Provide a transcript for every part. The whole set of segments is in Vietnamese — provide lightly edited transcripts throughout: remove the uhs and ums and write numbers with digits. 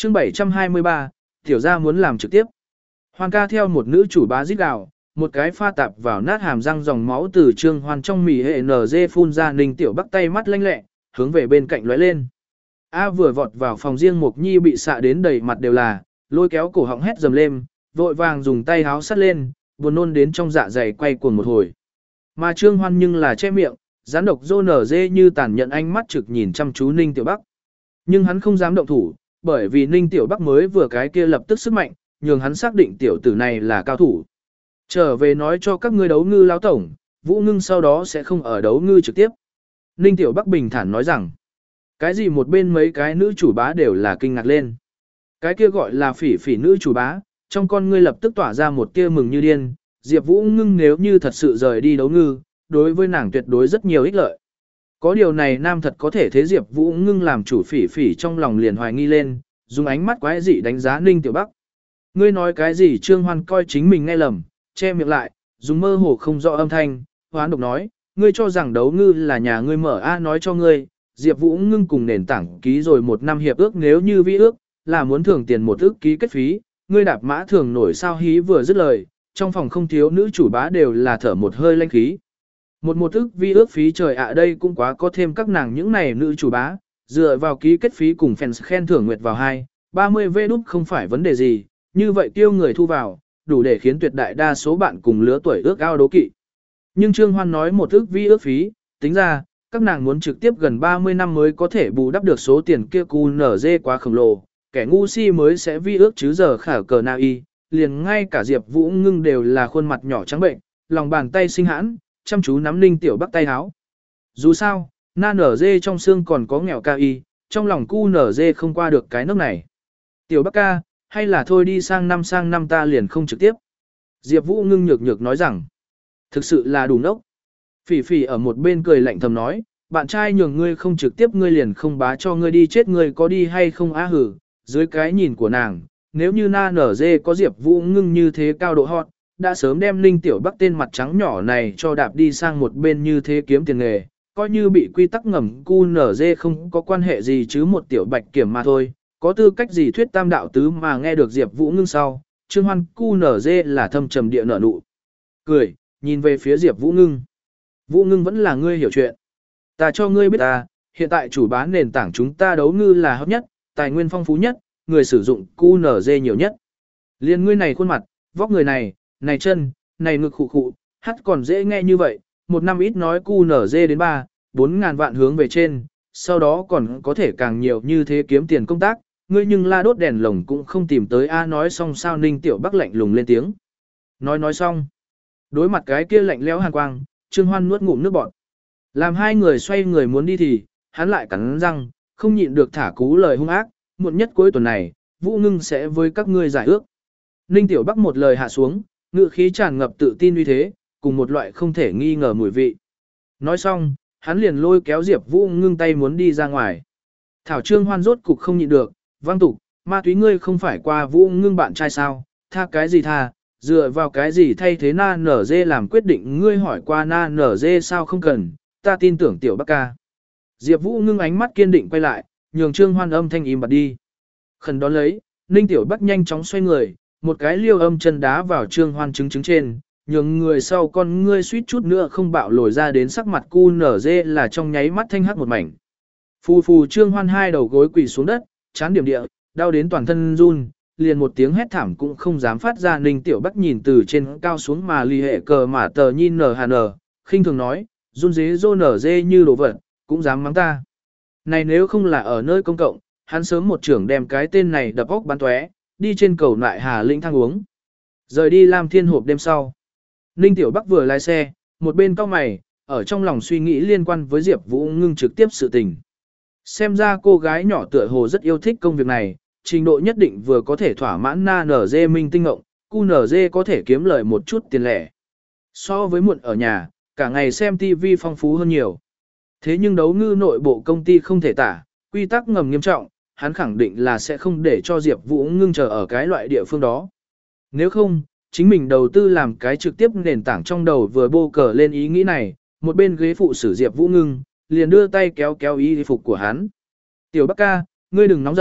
Chương 723, tiểu gia muốn làm trực tiếp. Hoan ca theo một nữ chủ bá rít gào, một cái pha tạp vào nát hàm răng dòng máu từ Trương Hoan trong mì hệ NG phun ra. Ninh Tiểu Bắc tay mắt lanh lẹ, hướng về bên cạnh lóe lên. A vừa vọt vào phòng riêng, Mộc Nhi bị xạ đến đầy mặt đều là, lôi kéo cổ họng hét dầm lên, vội vàng dùng tay háo sắt lên, buồn nôn đến trong dạ dày quay cuồng một hồi. Mà Trương Hoan nhưng là che miệng, gián độc rô nở dê như tàn nhận ánh mắt trực nhìn chăm chú Ninh Tiểu Bắc. Nhưng hắn không dám động thủ, bởi vì Ninh Tiểu Bắc mới vừa cái kia lập tức sức mạnh, nhường hắn xác định tiểu tử này là cao thủ. Trở về nói cho các ngươi đấu ngư lão tổng, Vũ Ngưng sau đó sẽ không ở đấu ngư trực tiếp. Ninh Tiểu Bắc bình thản nói rằng, cái gì một bên mấy cái nữ chủ bá đều là kinh ngạc lên. Cái kia gọi là phỉ phỉ nữ chủ bá, trong con ngươi lập tức tỏa ra một tia mừng như điên, Diệp Vũ Ngưng nếu như thật sự rời đi đấu ngư, đối với nàng tuyệt đối rất nhiều ích lợi. Có điều này nam thật có thể thế Diệp Vũ Ngưng làm chủ phỉ phỉ trong lòng liền hoài nghi lên, dùng ánh mắt quái dị đánh giá Ninh Tiểu Bắc. Ngươi nói cái gì? Trương Hoan coi chính mình nghe lầm, che miệng lại, dùng mơ hồ không rõ âm thanh, hoán độc nói, ngươi cho rằng đấu ngư là nhà ngươi mở a nói cho ngươi, Diệp Vũ Ngưng cùng nền tảng ký rồi 1 năm hiệp ước, nếu như vi ước, là muốn thưởng tiền 1 ước ký kết phí, ngươi đạp mã thường nổi sao? Hí vừa dứt lời, trong phòng không thiếu nữ chủ bá đều là thở một hơi lanh khí. Một ước vi ước phí trời ạ, đây cũng quá có thêm các nàng những này nữ chủ bá, dựa vào ký kết phí cùng fans khen thưởng nguyệt vào 30 V đút không phải vấn đề gì, như vậy tiêu người thu vào, đủ để khiến tuyệt đại đa số bạn cùng lứa tuổi ước ao đố kỵ. Nhưng Trương Hoan nói 1 ước vi ước phí, tính ra, các nàng muốn trực tiếp gần 30 năm mới có thể bù đắp được số tiền kia, QNZ quá khổng lồ, kẻ ngu si mới sẽ vi ước chứ giờ khả cờ nào y, liền ngay cả Diệp Vũ Ngưng đều là khuôn mặt nhỏ trắng bệnh, lòng bàn tay sinh hãn, chăm chú nắm Ninh Tiểu Bắc tay háo. Dù sao, na nở dê trong xương còn có nghèo ca y, trong lòng cu nở dê không qua được cái nước này. Tiểu Bắc ca, hay là thôi đi, sang năm ta liền không trực tiếp. Diệp Vũ Ngưng nhược nhược nói rằng, thực sự là đủ nốc. Phỉ phỉ ở một bên cười lạnh thầm nói, bạn trai nhường ngươi không trực tiếp ngươi liền không bá cho ngươi đi chết, ngươi có đi hay không á hử. Dưới cái nhìn của nàng, nếu như na nở dê có Diệp Vũ Ngưng như thế cao độ hot, đã sớm đem Ninh Tiểu Bắc tên mặt trắng nhỏ này cho đạp đi sang một bên, như thế kiếm tiền nghề, coi như bị quy tắc ngầm QNZ không có quan hệ gì chứ một tiểu bạch kiểm mà thôi, có tư cách gì thuyết tam đạo tứ. Mà nghe được Diệp Vũ Ngưng sau, Trương Hoan QNZ là thâm trầm địa nở nụ cười, nhìn về phía Diệp Vũ Ngưng. Vũ Ngưng vẫn là ngươi hiểu chuyện. Ta cho ngươi biết ta, hiện tại chủ bán nền tảng chúng ta đấu ngư là hot nhất, tài nguyên phong phú nhất, người sử dụng QNZ nhiều nhất. Liên ngươi này khuôn mặt, vóc người này, này chân, này ngực khụ khụ, hát còn dễ nghe như vậy, 1 năm ít nói QNZ đến 3-4 ngàn vạn hướng về trên, sau đó còn có thể càng nhiều như thế kiếm tiền công tác, ngươi nhưng la đốt đèn lồng cũng không tìm tới a. Nói xong sao Ninh Tiểu Bắc lạnh lùng lên tiếng. Nói xong. Đối mặt cái kia lạnh lẽo hàn quang, Trương Hoan nuốt ngụm nước bọt. Làm hai người xoay người muốn đi thì, hắn lại cắn răng, không nhịn được thả cú lời hung ác, muộn nhất cuối tuần này, Vũ Ngưng sẽ với các ngươi giải ước. Ninh Tiểu Bắc một lời hạ xuống, ngữ khí tràn ngập tự tin uy thế, cùng một loại không thể nghi ngờ mùi vị. Nói xong, hắn liền lôi kéo Diệp Vũ Ngưng tay muốn đi ra ngoài. Thảo Trương Hoan rốt cục không nhịn được, vang tục, ma túy ngươi không phải qua Vũ Ngưng bạn trai sao, tha cái gì tha, dựa vào cái gì thay thế na nở dê làm quyết định, ngươi hỏi qua na nở dê sao? Không cần, ta tin tưởng Tiểu Bắc ca. Diệp Vũ Ngưng ánh mắt kiên định quay lại, nhường Trương Hoan âm thanh im bặt đi. Khẩn đón lấy, Ninh Tiểu Bắc nhanh chóng xoay người, một cái liêu âm chân đá vào Trương Hoan trứng trên, nhường người sau con ngươi suýt chút nữa không bạo lồi ra đến, sắc mặt cu nở dê là trong nháy mắt thanh hắc một mảnh. Phù phù Trương Hoan hai đầu gối quỳ xuống đất, chán điểm địa, đau đến toàn thân run, liền một tiếng hét thảm cũng không dám phát ra. Ninh Tiểu Bắc nhìn từ trên cao xuống mà ly hệ cờ mà tờ nhìn nở hà nở, khinh thường nói, run dế rô nở dê như đồ vật, cũng dám mắng ta. Này nếu không là ở nơi công cộng, hắn sớm một trưởng đem cái tên này đập óc bắn tóe, đi trên cầu lại Hà Lĩnh thang uống. Rời đi Lam Thiên hộp đêm sau. Ninh Tiểu Bắc vừa lái xe, một bên cau mày, ở trong lòng suy nghĩ liên quan với Diệp Vũ Ngưng trực tiếp sự tình. Xem ra cô gái nhỏ tựa hồ rất yêu thích công việc này, trình độ nhất định vừa có thể thỏa mãn na nở dê minh tinh ngộng, cu nở dê có thể kiếm lời một chút tiền lẻ. So với muộn ở nhà, cả ngày xem TV phong phú hơn nhiều. Thế nhưng đấu ngư nội bộ công ty không thể tả, quy tắc ngầm nghiêm trọng, hắn khẳng định là sẽ không để cho Diệp Vũ Ngưng chờ ở cái loại địa phương đó. Nếu không, chính mình đầu tư làm cái trực tiếp nền tảng, trong đầu vừa bô cờ lên ý nghĩ này, một bên ghế phụ sử Diệp Vũ Ngưng, liền đưa tay kéo kéo y phục của hắn. Tiểu Bắc ca, ngươi đừng nóng giận,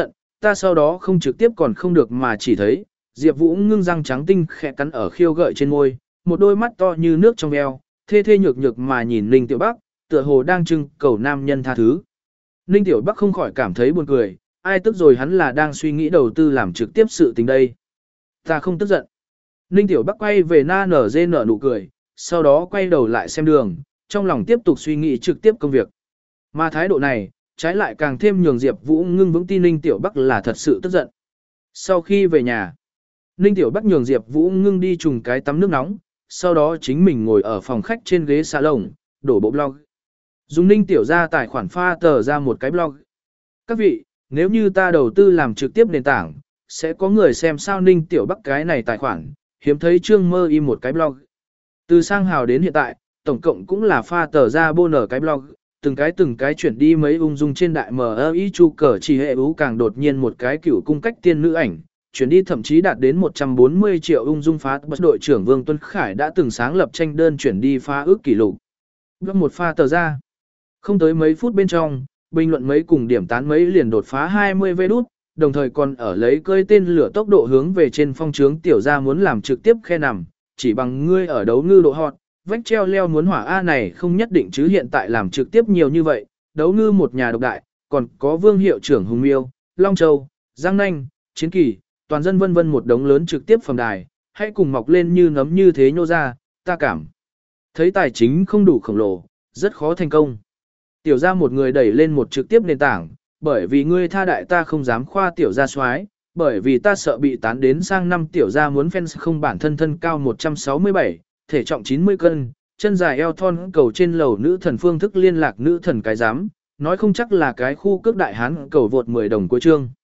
ta sau đó không trực tiếp còn không được mà chỉ thấy, Diệp Vũ ngưng răng trắng tinh khẽ cắn ở khiêu gợi trên môi, một đôi mắt to như nước trong veo, thê thê nhược nhược mà nhìn Ninh Tiểu Bắc, tựa hồ đang trưng cầu nam nhân tha thứ. Ninh Tiểu Bắc không khỏi cảm thấy buồn cười, ai tức rồi hắn là đang suy nghĩ đầu tư làm trực tiếp sự tình đây. Ta không tức giận. Ninh Tiểu Bắc quay về na nở dê nở nụ cười, sau đó quay đầu lại xem đường, trong lòng tiếp tục suy nghĩ trực tiếp công việc. Mà thái độ này, trái lại càng thêm nhường Diệp Vũ ngưng vững tin Ninh Tiểu Bắc là thật sự tức giận. Sau khi về nhà, Ninh Tiểu Bắc nhường Diệp Vũ ngưng đi trùng cái tắm nước nóng, sau đó chính mình ngồi ở phòng khách trên ghế salon, đổ bộ blog. Dùng Ninh Tiểu ra tài khoản pha tờ ra một cái blog. Các vị, nếu như ta đầu tư làm trực tiếp nền tảng, sẽ có người xem sao Ninh Tiểu Bắc cái này tài khoản, hiếm thấy Trương Mơ im một cái blog. Từ sang hào đến hiện tại, tổng cộng cũng là pha tờ ra bô nở cái blog, từng cái chuyển đi mấy ung dung trên đại MI chu cờ chỉ hệ ú càng đột nhiên một cái cựu cung cách tiên nữ ảnh, chuyển đi thậm chí đạt đến 140 triệu ung dung phá bất đội trưởng Vương Tuấn Khải đã từng sáng lập tranh đơn chuyển đi phá ước kỷ lục. Blog một pha tờ ra. Không tới mấy phút bên trong, bình luận mấy cùng điểm tán mấy liền đột phá 20 vê đút, đồng thời còn ở lấy cơi tên lửa tốc độ hướng về trên phong trướng tiểu gia muốn làm trực tiếp khe nằm, chỉ bằng ngươi ở đấu ngư độ hot, vách treo leo muốn hỏa A này không nhất định chứ hiện tại làm trực tiếp nhiều như vậy, đấu ngư một nhà độc đại, còn có vương hiệu trưởng Hùng Miêu, Long Châu, Giang Nanh, Chiến Kỳ, toàn dân vân vân một đống lớn trực tiếp phẩm đài, hãy cùng mọc lên như nấm như thế nhô ra, ta cảm thấy tài chính không đủ khổng lồ, rất khó thành công. Tiểu gia một người đẩy lên một trực tiếp nền tảng, bởi vì ngươi tha đại ta không dám khoa tiểu gia soái, bởi vì ta sợ bị tán đến sang năm tiểu gia muốn fans không bản thân thân cao 167, thể trọng 90 cân, chân dài eo thon cầu trên lầu nữ thần phương thức liên lạc nữ thần cái giám, nói không chắc là cái khu cước đại hán cầu vượt 10 đồng cuối chương.